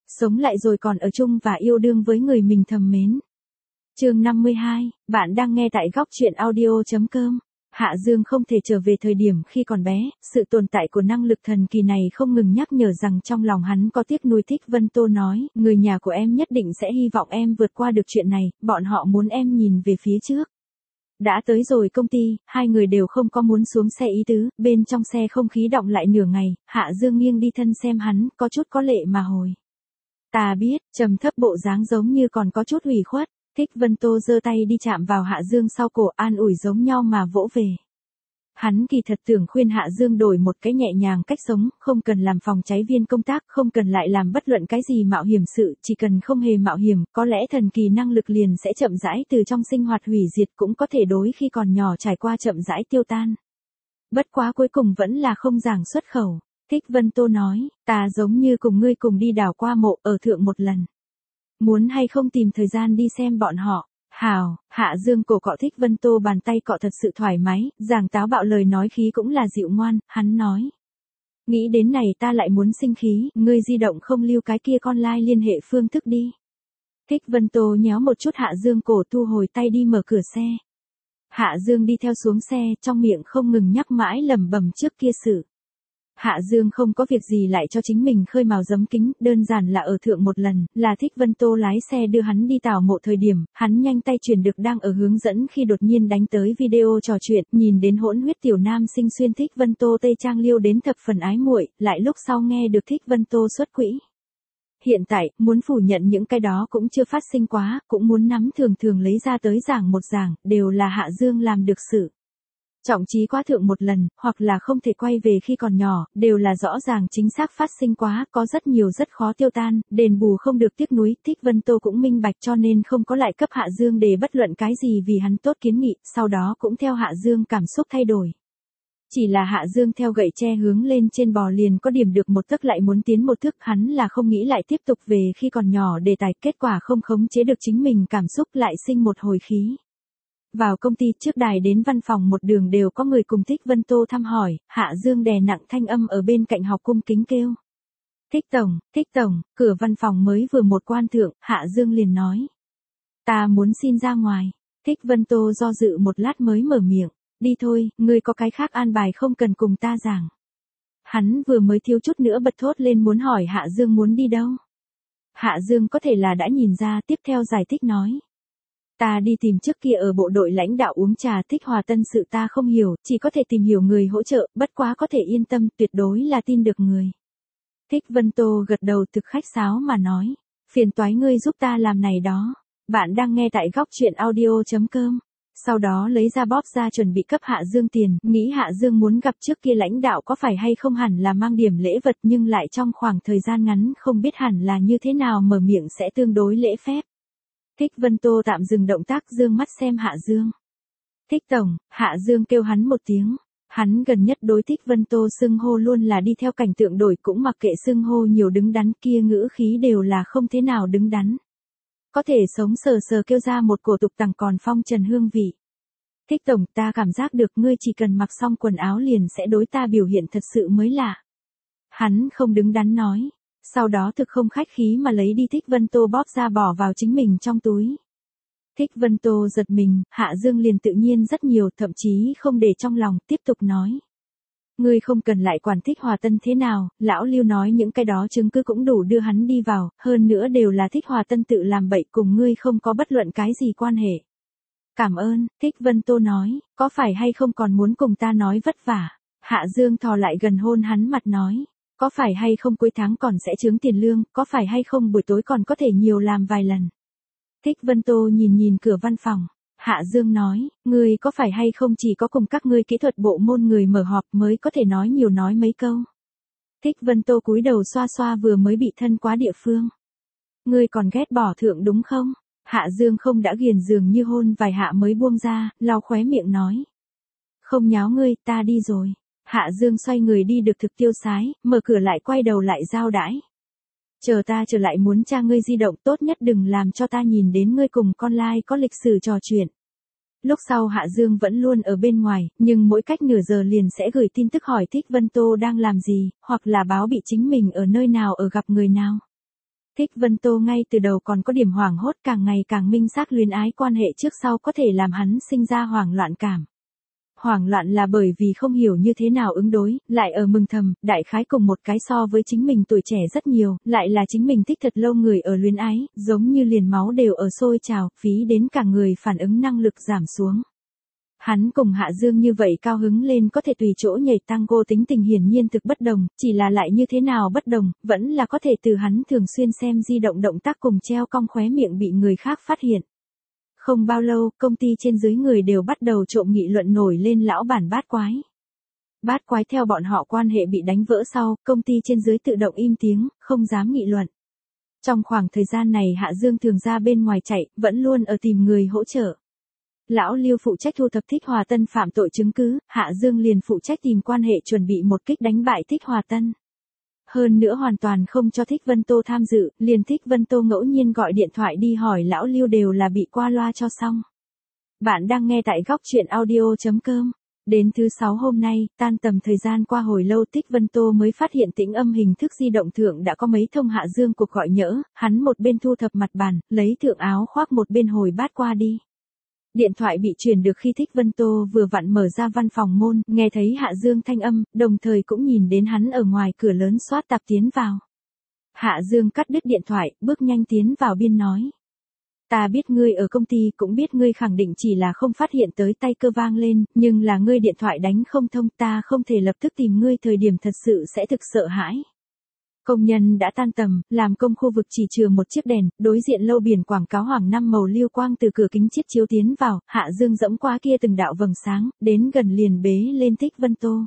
sống lại rồi còn ở chung và yêu đương với người mình thầm mến. Chương 52, bạn đang nghe tại góc truyện audio.com. Hạ Dương không thể trở về thời điểm khi còn bé, sự tồn tại của năng lực thần kỳ này không ngừng nhắc nhở rằng trong lòng hắn có tiếc nuối. Thích Vân Tô nói, người nhà của em nhất định sẽ hy vọng em vượt qua được chuyện này, bọn họ muốn em nhìn về phía trước. Đã tới rồi công ty, hai người đều không có muốn xuống xe ý tứ, bên trong xe không khí đọng lại nửa ngày, Hạ Dương nghiêng đi thân xem hắn, có chút có lệ mà hồi. Ta biết, trầm thấp bộ dáng giống như còn có chút ủy khuất. Thích Vân Tô giơ tay đi chạm vào Hạ Dương sau cổ, an ủi giống nhau mà vỗ về. Hắn kỳ thật tưởng khuyên Hạ Dương đổi một cái nhẹ nhàng cách sống, không cần làm phòng cháy viên công tác, không cần lại làm bất luận cái gì mạo hiểm sự, chỉ cần không hề mạo hiểm, có lẽ thần kỳ năng lực liền sẽ chậm rãi từ trong sinh hoạt hủy diệt, cũng có thể đối khi còn nhỏ trải qua chậm rãi tiêu tan. Bất quá cuối cùng vẫn là không giảng xuất khẩu. Thích Vân Tô nói, ta giống như cùng ngươi cùng đi đào qua mộ ở thượng một lần. Muốn hay không tìm thời gian đi xem bọn họ. Hào, Hạ Dương cổ cọ Thích Vân Tô bàn tay cọ thật sự thoải mái, giảng táo bạo lời nói khí cũng là dịu ngoan, hắn nói. Nghĩ đến này ta lại muốn sinh khí, ngươi di động không lưu cái kia con lai liên hệ phương thức đi. Thích Vân Tô nhéo một chút Hạ Dương cổ, thu hồi tay đi mở cửa xe. Hạ Dương đi theo xuống xe, trong miệng không ngừng nhắc mãi lẩm bẩm trước kia sự. Hạ Dương không có việc gì lại cho chính mình khơi mào giấm kính, đơn giản là ở thượng một lần, là Thích Vân Tô lái xe đưa hắn đi tảo mộ thời điểm, hắn nhanh tay truyền được đang ở hướng dẫn khi đột nhiên đánh tới video trò chuyện, nhìn đến hỗn huyết tiểu nam sinh xuyên Thích Vân Tô tây trang liêu đến thập phần ái muội, lại lúc sau nghe được Thích Vân Tô xuất quỹ. Hiện tại, muốn phủ nhận những cái đó cũng chưa phát sinh quá, cũng muốn nắm thường thường lấy ra tới giảng một giảng, đều là Hạ Dương làm được sự. Trọng trí quá thượng một lần, hoặc là không thể quay về khi còn nhỏ, đều là rõ ràng chính xác phát sinh quá, có rất nhiều rất khó tiêu tan, đền bù không được tiếc nuối. Thích Vân Tô cũng minh bạch cho nên không có lại cấp Hạ Dương để bất luận cái gì vì hắn tốt kiến nghị, sau đó cũng theo Hạ Dương cảm xúc thay đổi. Chỉ là Hạ Dương theo gậy tre hướng lên trên bò liền có điểm được một tấc lại muốn tiến một thước, hắn là không nghĩ lại tiếp tục về khi còn nhỏ đề tài, kết quả không khống chế được chính mình cảm xúc lại sinh một hồi khí. Vào công ty trước đài đến văn phòng một đường đều có người cùng Thích Vân Tô thăm hỏi, Hạ Dương đè nặng thanh âm ở bên cạnh học cung kính kêu. Thích Tổng, cửa văn phòng mới vừa một quan thượng, Hạ Dương liền nói. Ta muốn xin ra ngoài. Thích Vân Tô do dự một lát mới mở miệng, đi thôi, ngươi có cái khác an bài không cần cùng ta giảng. Hắn vừa mới thiếu chút nữa bật thốt lên muốn hỏi Hạ Dương muốn đi đâu. Hạ Dương có thể là đã nhìn ra, tiếp theo giải thích nói. Ta đi tìm trước kia ở bộ đội lãnh đạo uống trà, Thích Hòa Tân sự ta không hiểu, chỉ có thể tìm hiểu người hỗ trợ, bất quá có thể yên tâm, tuyệt đối là tin được người. Thích Vân Tô gật đầu thực khách sáo mà nói, phiền toái ngươi giúp ta làm này đó. Bạn đang nghe tại góc truyện audio.com. Sau đó lấy ra bóp ra chuẩn bị cấp Hạ Dương tiền, nghĩ Hạ Dương muốn gặp trước kia lãnh đạo có phải hay không hẳn là mang điểm lễ vật, nhưng lại trong khoảng thời gian ngắn không biết hẳn là như thế nào mở miệng sẽ tương đối lễ phép. Thích Vân Tô tạm dừng động tác, dương mắt xem Hạ Dương. Thích Tổng, Hạ Dương kêu hắn một tiếng. Hắn gần nhất đối Thích Vân Tô xưng hô luôn là đi theo cảnh tượng đổi, cũng mặc kệ xưng hô nhiều đứng đắn, kia ngữ khí đều là không thế nào đứng đắn. Có thể sống sờ sờ kêu ra một cổ tục tằng còn phong trần hương vị. Thích Tổng, ta cảm giác được ngươi chỉ cần mặc xong quần áo liền sẽ đối ta biểu hiện thật sự mới lạ. Hắn không đứng đắn nói. Sau đó thực không khách khí mà lấy đi Thích Vân Tô bóp ra bỏ vào chính mình trong túi. Thích Vân Tô giật mình, Hạ Dương liền tự nhiên rất nhiều, thậm chí không để trong lòng, tiếp tục nói. Ngươi không cần lại quản Thích Hòa Tân thế nào, lão Lưu nói những cái đó chứng cứ cũng đủ đưa hắn đi vào, hơn nữa đều là Thích Hòa Tân tự làm bậy, cùng ngươi không có bất luận cái gì quan hệ. Cảm ơn, Thích Vân Tô nói, có phải hay không còn muốn cùng ta nói vất vả. Hạ Dương thò lại gần hôn hắn mặt nói. Có phải hay không cuối tháng còn sẽ trướng tiền lương, có phải hay không buổi tối còn có thể nhiều làm vài lần. Thích Vân Tô nhìn cửa văn phòng. Hạ Dương nói, ngươi có phải hay không chỉ có cùng các ngươi kỹ thuật bộ môn người mở họp mới có thể nói nhiều nói mấy câu. Thích Vân Tô cúi đầu xoa xoa vừa mới bị thân quá địa phương. Ngươi còn ghét bỏ thượng đúng không? Hạ Dương không đã ghiền giường như hôn vài hạ mới buông ra, lau khóe miệng nói. Không nháo ngươi, ta đi rồi. Hạ Dương xoay người đi được thực tiêu sái, mở cửa lại quay đầu lại giao đãi. Chờ ta trở lại muốn tra ngươi di động, tốt nhất đừng làm cho ta nhìn đến ngươi cùng con lai có lịch sử trò chuyện. Lúc sau Hạ Dương vẫn luôn ở bên ngoài, nhưng mỗi cách nửa giờ liền sẽ gửi tin tức hỏi Thích Vân Tô đang làm gì, hoặc là báo bị chính mình ở nơi nào ở gặp người nào. Thích Vân Tô ngay từ đầu còn có điểm hoảng hốt, càng ngày càng minh xác luyến ái quan hệ trước sau có thể làm hắn sinh ra hoảng loạn cảm. Hoảng loạn là bởi vì không hiểu như thế nào ứng đối, lại ở mừng thầm, đại khái cùng một cái so với chính mình tuổi trẻ rất nhiều, lại là chính mình thích thật lâu người ở luyến ái, giống như liền máu đều ở sôi trào, phí đến cả người phản ứng năng lực giảm xuống. Hắn cùng Hạ Dương như vậy cao hứng lên có thể tùy chỗ nhảy tango tính tình hiển nhiên thực bất đồng, chỉ là lại như thế nào bất đồng, vẫn là có thể từ hắn thường xuyên xem di động động tác cùng treo cong khóe miệng bị người khác phát hiện. Không bao lâu, công ty trên dưới người đều bắt đầu trộm nghị luận nổi lên lão bản bát quái. Bát quái theo bọn họ quan hệ bị đánh vỡ sau, công ty trên dưới tự động im tiếng, không dám nghị luận. Trong khoảng thời gian này Hạ Dương thường ra bên ngoài chạy, vẫn luôn ở tìm người hỗ trợ. Lão Lưu phụ trách thu thập Thích Hòa Tân phạm tội chứng cứ, Hạ Dương liền phụ trách tìm quan hệ chuẩn bị một kích đánh bại Thích Hòa Tân. Hơn nữa hoàn toàn không cho Thích Vân Tô tham dự, liền Thích Vân Tô ngẫu nhiên gọi điện thoại đi hỏi lão Lưu đều là bị qua loa cho xong. Bạn đang nghe tại góc chuyện audio.com. Đến thứ 6 hôm nay, tan tầm thời gian qua hồi lâu Thích Vân Tô mới phát hiện tĩnh âm hình thức di động thượng đã có mấy thông Hạ Dương cuộc gọi nhỡ, hắn một bên thu thập mặt bàn, lấy thượng áo khoác một bên hồi bát qua đi. Điện thoại bị truyền được khi Thích Vân Tô vừa vặn mở ra văn phòng môn, nghe thấy Hạ Dương thanh âm, đồng thời cũng nhìn đến hắn ở ngoài cửa lớn xoát tạp tiến vào. Hạ Dương cắt đứt điện thoại, bước nhanh tiến vào biên nói. Ta biết ngươi ở công ty, cũng biết ngươi khẳng định chỉ là không phát hiện tới tay cơ vang lên, nhưng là ngươi điện thoại đánh không thông, ta không thể lập tức tìm ngươi, thời điểm thật sự sẽ thực sợ hãi. Công nhân đã tan tầm, làm công khu vực chỉ chừa một chiếc đèn, đối diện lâu biển quảng cáo hoàng năm màu lưu quang từ cửa kính chiết chiếu tiến vào, Hạ Dương dẫm qua kia từng đạo vầng sáng, đến gần liền bế lên Thích Vân Tô.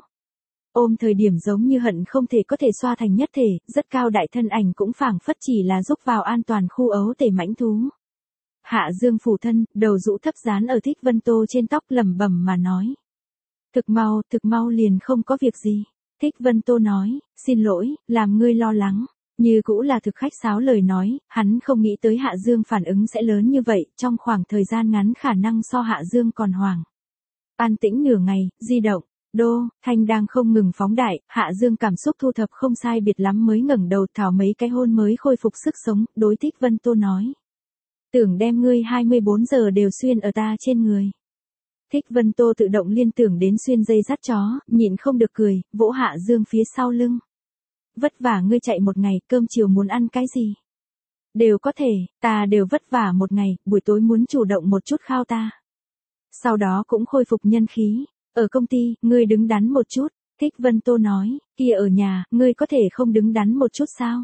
Ôm thời điểm giống như hận không thể có thể xoa thành nhất thể, rất cao đại thân ảnh cũng phảng phất chỉ là giúp vào an toàn khu ấu tể mãnh thú. Hạ Dương phủ thân, đầu rũ thấp dán ở Thích Vân Tô trên tóc lẩm bẩm mà nói. Thực mau liền không có việc gì. Thích Vân Tô nói, xin lỗi, làm ngươi lo lắng. Như cũ là thực khách sáo lời nói, hắn không nghĩ tới Hạ Dương phản ứng sẽ lớn như vậy, trong khoảng thời gian ngắn khả năng so Hạ Dương còn hoảng. An tĩnh nửa ngày, di động, thanh đang không ngừng phóng đại, Hạ Dương cảm xúc thu thập không sai biệt lắm mới ngẩng đầu thảo mấy cái hôn mới khôi phục sức sống, đối Thích Vân Tô nói. Tưởng đem ngươi 24 giờ đều xuyên ở ta trên người. Thích Vân Tô tự động liên tưởng đến xuyên dây dắt chó, nhịn không được cười, vỗ Hạ Dương phía sau lưng. Vất vả ngươi chạy một ngày, cơm chiều muốn ăn cái gì? Đều có thể, ta đều vất vả một ngày, buổi tối muốn chủ động một chút khao ta. Sau đó cũng khôi phục nhân khí. Ở công ty, ngươi đứng đắn một chút. Thích Vân Tô nói, kia ở nhà, ngươi có thể không đứng đắn một chút sao?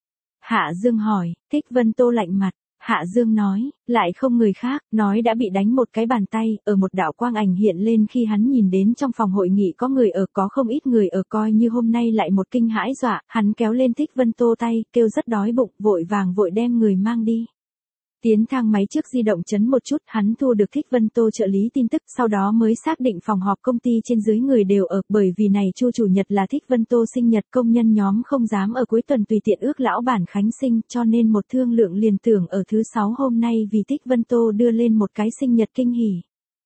Hạ Dương hỏi, Thích Vân Tô lạnh mặt. Hạ Dương nói, lại không người khác, nói đã bị đánh một cái bàn tay, ở một đạo quang ảnh hiện lên khi hắn nhìn đến trong phòng hội nghị có người ở, có không ít người ở, coi như hôm nay lại một kinh hãi dọa, hắn kéo lên Thích Vân Tô tay, kêu rất đói bụng, vội vàng vội đem người mang đi. Tiến thang máy trước di động chấn một chút, hắn thu được Thích Vân Tô trợ lý tin tức, sau đó mới xác định phòng họp công ty trên dưới người đều ở, bởi vì này Chu chủ nhật là Thích Vân Tô sinh nhật, công nhân nhóm không dám ở cuối tuần tùy tiện ước lão bản khánh sinh, cho nên một thương lượng liền tưởng ở thứ 6 hôm nay vì Thích Vân Tô đưa lên một cái sinh nhật kinh hỉ.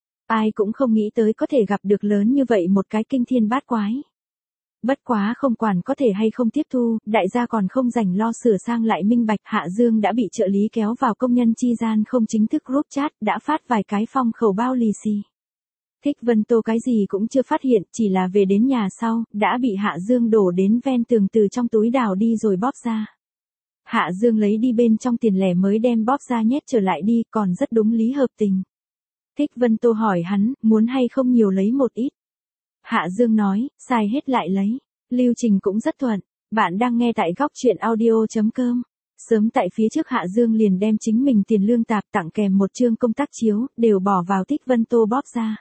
Ai cũng không nghĩ tới có thể gặp được lớn như vậy một cái kinh thiên bát quái. Bất quá không quản có thể hay không tiếp thu, đại gia còn không rảnh lo sửa sang lại minh bạch, Hạ Dương đã bị trợ lý kéo vào công nhân chi gian không chính thức group chat, đã phát vài cái phong khẩu bao lì xì. Thích Vân Tô cái gì cũng chưa phát hiện, chỉ là về đến nhà sau, đã bị Hạ Dương đổ đến ven tường từ trong túi đào đi rồi bóp ra. Hạ Dương lấy đi bên trong tiền lẻ mới đem bóp ra nhét trở lại đi, còn rất đúng lý hợp tình. Thích Vân Tô hỏi hắn, muốn hay không nhiều lấy một ít. Hạ Dương nói, xài hết lại lấy. Lưu trình cũng rất thuận. Bạn đang nghe tại góc chuyện audio.com. Sớm tại phía trước Hạ Dương liền đem chính mình tiền lương tạp tặng kèm một chương công tác chiếu, đều bỏ vào Thích Vân Tô bóp ra.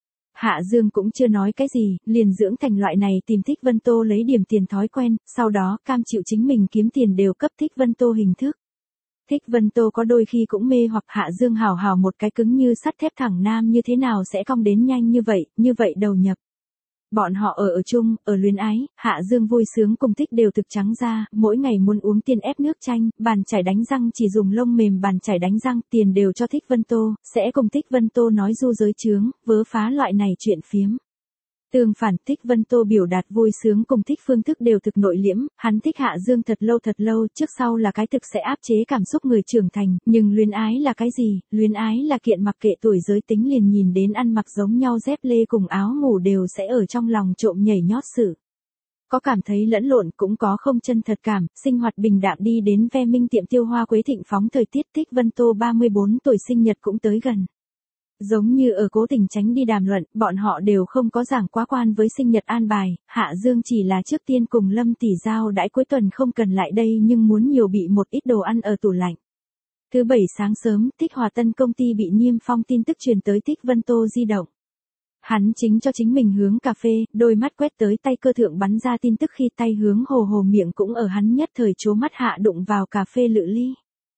Hạ Dương cũng chưa nói cái gì, liền dưỡng thành loại này tìm Thích Vân Tô lấy điểm tiền thói quen, sau đó cam chịu chính mình kiếm tiền đều cấp Thích Vân Tô hình thức. Thích Vân Tô có đôi khi cũng mê hoặc Hạ Dương hào hào một cái cứng như sắt thép thẳng nam như thế nào sẽ cong đến nhanh như vậy đầu nhập. Bọn họ ở chung, ở luyến ái, Hạ Dương vui sướng cùng Thích đều thực trắng ra, mỗi ngày muốn uống tiền ép nước chanh, bàn chải đánh răng chỉ dùng lông mềm bàn chải đánh răng, tiền đều cho Thích Vân Tô, sẽ cùng Thích Vân Tô nói du giới chướng, vớ phá loại này chuyện phiếm. Tương phản, Thích Vân Tô biểu đạt vui sướng cùng thích phương thức đều thực nội liễm, hắn thích Hạ Dương thật lâu, trước sau là cái thực sẽ áp chế cảm xúc người trưởng thành, nhưng luyến ái là cái gì? Luyến ái là kiện mặc kệ tuổi giới tính liền nhìn đến ăn mặc giống nhau dép lê cùng áo ngủ đều sẽ ở trong lòng trộm nhảy nhót sự. Có cảm thấy lẫn lộn cũng có không chân thật cảm, sinh hoạt bình đạm đi đến ve minh tiệm tiêu hoa quế thịnh phóng thời tiết. Thích Vân Tô 34 tuổi sinh nhật cũng tới gần. Giống như ở cố tình tránh đi đàm luận, bọn họ đều không có giảng quá quan với sinh nhật an bài, Hạ Dương chỉ là trước tiên cùng Lâm tỷ giao đãi cuối tuần không cần lại đây nhưng muốn nhiều bị một ít đồ ăn ở tủ lạnh. Thứ bảy sáng sớm, Thích Hòa Tân công ty bị niêm phong tin tức truyền tới Thích Vân Tô di động. Hắn chính cho chính mình hướng cà phê, đôi mắt quét tới tay cơ thượng bắn ra tin tức khi tay hướng hồ miệng cũng ở hắn nhất thời chố mắt hạ đụng vào cà phê lự ly.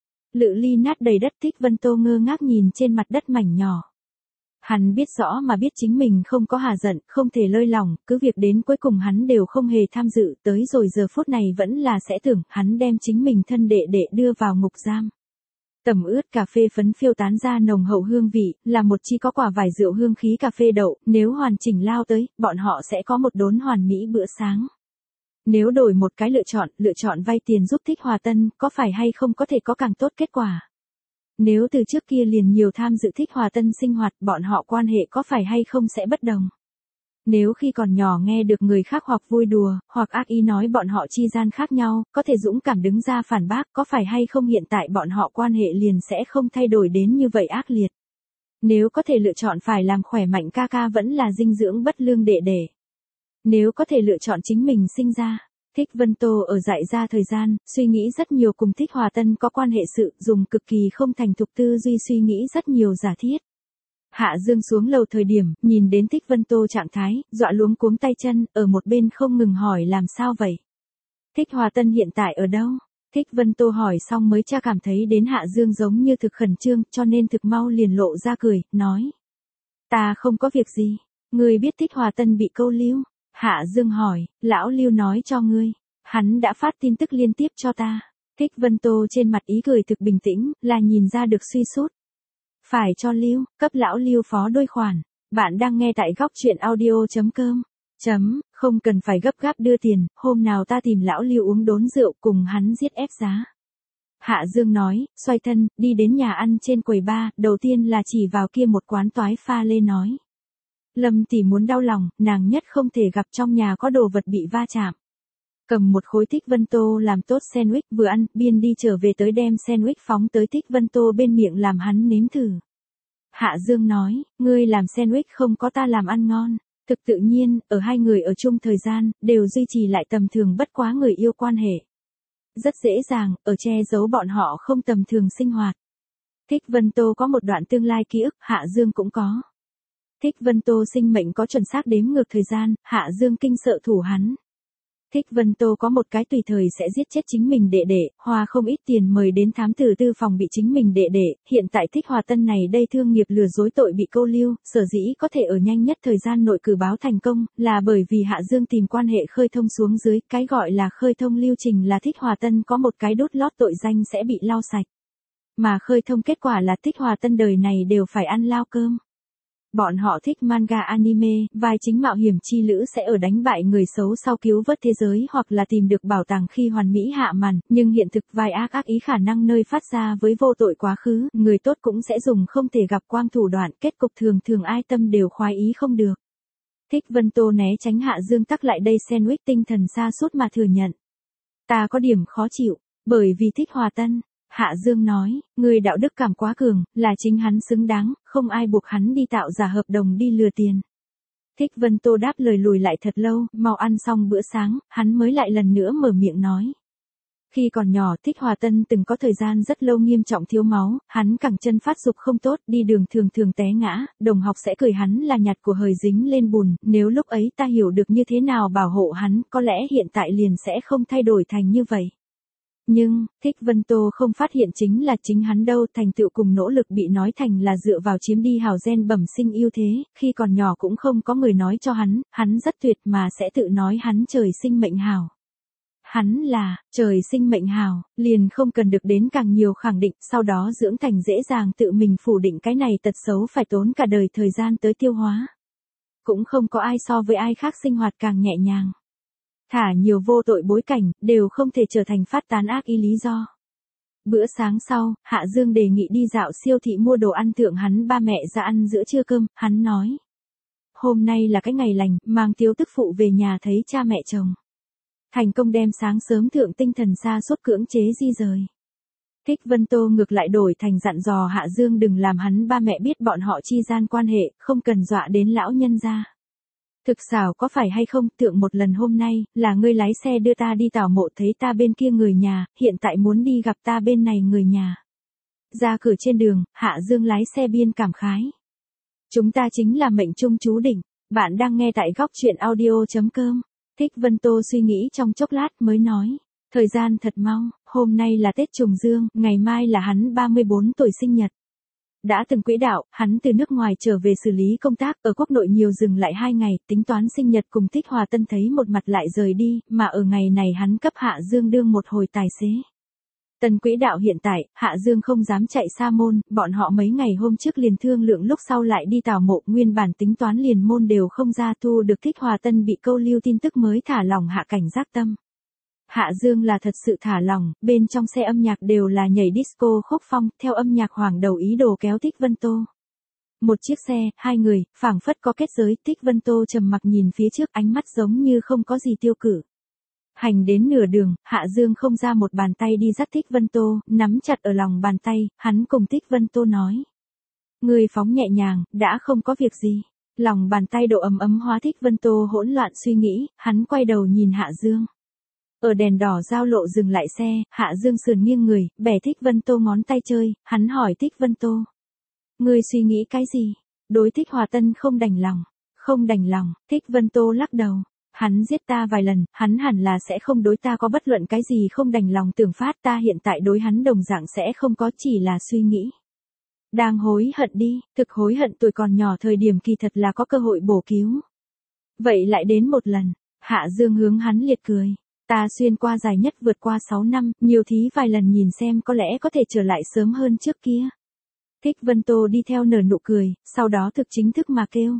Lự ly nát đầy đất. Thích Vân Tô ngơ ngác nhìn trên mặt đất mảnh nhỏ. Hắn biết rõ mà biết chính mình không có hà giận, không thể lơi lỏng, cứ việc đến cuối cùng hắn đều không hề tham dự, tới rồi giờ phút này vẫn là sẽ tưởng, hắn đem chính mình thân đệ đệ đưa vào ngục giam. Tẩm ướt cà phê phấn phiêu tán ra nồng hậu hương vị, là một chi có quả vài rượu hương khí cà phê đậu, nếu hoàn chỉnh lao tới, bọn họ sẽ có một đốn hoàn mỹ bữa sáng. Nếu đổi một cái lựa chọn vay tiền giúp Thích Hòa Tân, có phải hay không có thể có càng tốt kết quả? Nếu từ trước kia liền nhiều tham dự Thích Hòa Tân sinh hoạt, bọn họ quan hệ có phải hay không sẽ bất đồng? Nếu khi còn nhỏ nghe được người khác hoặc vui đùa, hoặc ác ý nói bọn họ chi gian khác nhau, có thể dũng cảm đứng ra phản bác, có phải hay không hiện tại bọn họ quan hệ liền sẽ không thay đổi đến như vậy ác liệt? Nếu có thể lựa chọn phải làm khỏe mạnh ca ca vẫn là dinh dưỡng bất lương đệ đệ. Nếu có thể lựa chọn chính mình sinh ra. Thích Vân Tô ở dại ra thời gian, suy nghĩ rất nhiều cùng Thích Hòa Tân có quan hệ sự, dùng cực kỳ không thành thục tư duy suy nghĩ rất nhiều giả thiết. Hạ Dương xuống lầu thời điểm, nhìn đến Thích Vân Tô trạng thái, dọa luống cuống tay chân, ở một bên không ngừng hỏi làm sao vậy. Thích Hòa Tân hiện tại ở đâu? Thích Vân Tô hỏi xong mới cha cảm thấy đến Hạ Dương giống như thực khẩn trương, cho nên thực mau liền lộ ra cười, nói. Ta không có việc gì, ngươi biết Thích Hòa Tân bị câu lưu. Hạ Dương hỏi, lão Lưu nói cho ngươi, hắn đã phát tin tức liên tiếp cho ta. Thích Vân Tô trên mặt ý cười thực bình tĩnh, là nhìn ra được suy sút. Phải cho Lưu, cấp lão Lưu phó đôi khoản. Bạn đang nghe tại góc chuyện audio.com. Không cần phải gấp gáp đưa tiền, hôm nào ta tìm lão Lưu uống đốn rượu cùng hắn giết ép giá. Hạ Dương nói, xoay thân, đi đến nhà ăn trên quầy bar, đầu tiên là chỉ vào kia một quán toái pha lê nói. Lâm tỷ muốn đau lòng, nàng nhất không thể gặp trong nhà có đồ vật bị va chạm. Cầm một khối Thích Vân Tô làm tốt sandwich vừa ăn, biên đi trở về tới đem sandwich phóng tới Thích Vân Tô bên miệng làm hắn nếm thử. Hạ Dương nói, ngươi làm sandwich không có ta làm ăn ngon. Thực tự nhiên, ở hai người ở chung thời gian, đều duy trì lại tầm thường bất quá người yêu quan hệ. Rất dễ dàng, ở che giấu bọn họ không tầm thường sinh hoạt. Thích Vân Tô có một đoạn tương lai ký ức, Hạ Dương cũng có. Thích Vân Tô sinh mệnh có chuẩn xác đếm ngược thời gian, Hạ Dương kinh sợ thủ hắn. Thích Vân Tô có một cái tùy thời sẽ giết chết chính mình đệ đệ, hoa không ít tiền mời đến thám tử tư phòng bị chính mình đệ đệ, hiện tại Thích Hòa Tân này đây thương nghiệp lừa dối tội bị câu lưu, sở dĩ có thể ở nhanh nhất thời gian nội cử báo thành công, là bởi vì Hạ Dương tìm quan hệ khơi thông xuống dưới, cái gọi là khơi thông lưu trình là Thích Hòa Tân có một cái đốt lót tội danh sẽ bị lau sạch. Mà khơi thông kết quả là Thích Hòa Tân đời này đều phải ăn lao cơm. Bọn họ thích manga anime, vai chính mạo hiểm chi lữ sẽ ở đánh bại người xấu sau cứu vớt thế giới hoặc là tìm được bảo tàng khi hoàn mỹ hạ màn, nhưng hiện thực vai ác ý khả năng nơi phát ra với vô tội quá khứ, người tốt cũng sẽ dùng không thể gặp quang thủ đoạn, kết cục thường ai tâm đều khoái ý không được. Thích Vân Tô né tránh Hạ Dương tắc lại đây sandwich tinh thần xa suốt mà thừa nhận. Ta có điểm khó chịu, bởi vì Thích Hòa Tân. Hạ Dương nói, người đạo đức cảm quá cường, là chính hắn xứng đáng, không ai buộc hắn đi tạo giả hợp đồng đi lừa tiền. Thích Vân Tô đáp lời lùi lại thật lâu, mau ăn xong bữa sáng, hắn mới lại lần nữa mở miệng nói. Khi còn nhỏ Thích Hòa Tân từng có thời gian rất lâu nghiêm trọng thiếu máu, hắn cẳng chân phát dục không tốt, đi đường thường té ngã, đồng học sẽ cười hắn là nhặt của hời dính lên bùn, nếu lúc ấy ta hiểu được như thế nào bảo hộ hắn, có lẽ hiện tại liền sẽ không thay đổi thành như vậy. Nhưng, Thích Vân Tô không phát hiện chính là chính hắn đâu, thành tựu cùng nỗ lực bị nói thành là dựa vào chiếm đi hào gen bẩm sinh ưu thế, khi còn nhỏ cũng không có người nói cho hắn rất tuyệt mà sẽ tự nói hắn trời sinh mệnh hào. Hắn là, trời sinh mệnh hào, liền không cần được đến càng nhiều khẳng định, sau đó dưỡng thành dễ dàng tự mình phủ định cái này tật xấu phải tốn cả đời thời gian tới tiêu hóa. cũng không có ai so với ai khác sinh hoạt càng nhẹ nhàng. Thả nhiều vô tội bối cảnh, đều không thể trở thành phát tán ác ý lý do. Bữa sáng sau, Hạ Dương đề nghị đi dạo siêu thị mua đồ ăn thượng hắn ba mẹ ra ăn giữa trưa cơm, hắn nói. Hôm nay là cái ngày lành, mang Tiếu tức phụ về nhà thấy cha mẹ chồng. Thành công đem sáng sớm thượng tinh thần xa suốt cưỡng chế di rời. Thích Vân Tô ngược lại đổi thành dặn dò Hạ Dương đừng làm hắn ba mẹ biết bọn họ chi gian quan hệ, không cần dọa đến lão nhân gia. Thực xảo có phải hay không, tượng một lần hôm nay, là ngươi lái xe đưa ta đi tảo mộ thấy ta bên kia người nhà, hiện tại muốn đi gặp ta bên này người nhà. Ra cửa trên đường, Hạ Dương lái xe biên cảm khái. Chúng ta chính là mệnh trung chú định, bạn đang nghe tại góc chuyện audio.com. Thích Vân Tô suy nghĩ trong chốc lát mới nói. Thời gian thật mau, hôm nay là Tết Trùng Dương, ngày mai là hắn 34 tuổi sinh nhật. Đã từng quỹ đạo, hắn từ nước ngoài trở về xử lý công tác, ở quốc nội nhiều dừng lại 2 ngày, tính toán sinh nhật cùng Thích Hòa Tân thấy một mặt lại rời đi, mà ở ngày này hắn cấp Hạ Dương đương một hồi tài xế. Tần quỹ đạo hiện tại, Hạ Dương không dám chạy xa môn, bọn họ mấy ngày hôm trước liền thương lượng lúc sau lại đi tảo mộ, nguyên bản tính toán liền môn đều không ra, thu được Thích Hòa Tân bị câu lưu tin tức mới thả lòng hạ cảnh giác tâm. Hạ Dương là thật sự thả lòng, bên trong xe âm nhạc đều là nhảy disco khúc phong, theo âm nhạc hoàng đầu ý đồ kéo Thích Vân Tô. Một chiếc xe, 2 người, phảng phất có kết giới, Thích Vân Tô trầm mặc nhìn phía trước, ánh mắt giống như không có gì tiêu cử. Hành đến nửa đường, Hạ Dương không ra một bàn tay đi dắt Thích Vân Tô, nắm chặt ở lòng bàn tay, hắn cùng Thích Vân Tô nói. Người phóng nhẹ nhàng, đã không có việc gì. Lòng bàn tay độ ấm ấm hóa Thích Vân Tô hỗn loạn suy nghĩ, hắn quay đầu nhìn Hạ Dương. Ở đèn đỏ giao lộ dừng lại xe, Hạ Dương sườn nghiêng người, bẻ Thích Vân Tô ngón tay chơi, hắn hỏi Thích Vân Tô. Ngươi suy nghĩ cái gì? Đối Thích Hòa Tân không đành lòng. Không đành lòng, Thích Vân Tô lắc đầu. Hắn giết ta vài lần, hắn hẳn là sẽ không đối ta có bất luận cái gì không đành lòng tưởng phát, ta hiện tại đối hắn đồng dạng sẽ không có, chỉ là suy nghĩ. Đang hối hận đi, thực hối hận tuổi còn nhỏ thời điểm kỳ thật là có cơ hội bổ cứu. Vậy lại đến một lần, Hạ Dương hướng hắn liệt cười. Ta xuyên qua dài nhất vượt qua 6 năm, nhiều thí vài lần nhìn xem có lẽ có thể trở lại sớm hơn trước kia. Thích Vân Tô đi theo nở nụ cười, sau đó thực chính thức mà kêu.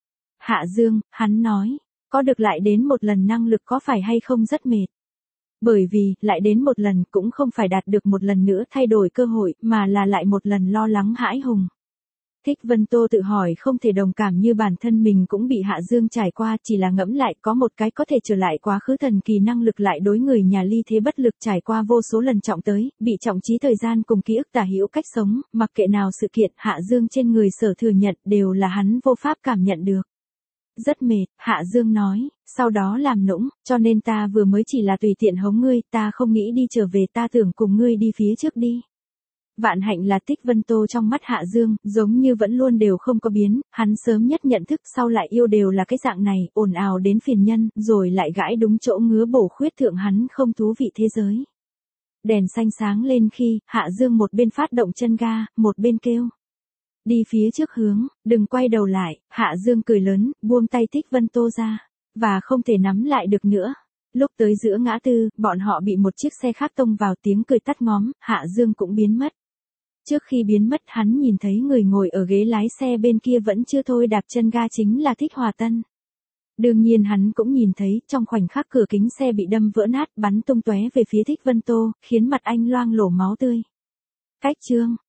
Hạ Dương, hắn nói, có được lại đến một lần năng lực có phải hay không rất mệt. Bởi vì, lại đến một lần cũng không phải đạt được một lần nữa thay đổi cơ hội, mà là lại một lần lo lắng hãi hùng. Thích Vân Tô tự hỏi không thể đồng cảm như bản thân mình cũng bị Hạ Dương trải qua, chỉ là ngẫm lại có một cái có thể trở lại quá khứ thần kỳ năng lực lại đối người nhà ly thế bất lực trải qua vô số lần trọng tới, bị trọng trí thời gian cùng ký ức tả hữu cách sống, mặc kệ nào sự kiện Hạ Dương trên người sở thừa nhận đều là hắn vô pháp cảm nhận được. Rất mệt, Hạ Dương nói, sau đó làm nũng, cho nên ta vừa mới chỉ là tùy tiện hống ngươi, ta không nghĩ đi trở về, ta tưởng cùng ngươi đi phía trước đi. Vạn hạnh là Thích Vân Tô trong mắt Hạ Dương, giống như vẫn luôn đều không có biến, hắn sớm nhất nhận thức sau lại yêu đều là cái dạng này, ồn ào đến phiền nhân, rồi lại gãi đúng chỗ ngứa bổ khuyết thượng hắn không thú vị thế giới. Đèn xanh sáng lên khi, Hạ Dương một bên phát động chân ga, một bên kêu. Đi phía trước hướng, đừng quay đầu lại, Hạ Dương cười lớn, buông tay Thích Vân Tô ra, và không thể nắm lại được nữa. Lúc tới giữa ngã tư, bọn họ bị một chiếc xe khác tông vào, tiếng cười tắt ngóm, Hạ Dương cũng biến mất. Trước khi biến mất hắn nhìn thấy người ngồi ở ghế lái xe bên kia vẫn chưa thôi đạp chân ga chính là Thích Hòa Tân. Đương nhiên hắn cũng nhìn thấy trong khoảnh khắc cửa kính xe bị đâm vỡ nát bắn tung tóe về phía Thích Vân Tô, khiến mặt anh loang lổ máu tươi. Cách chương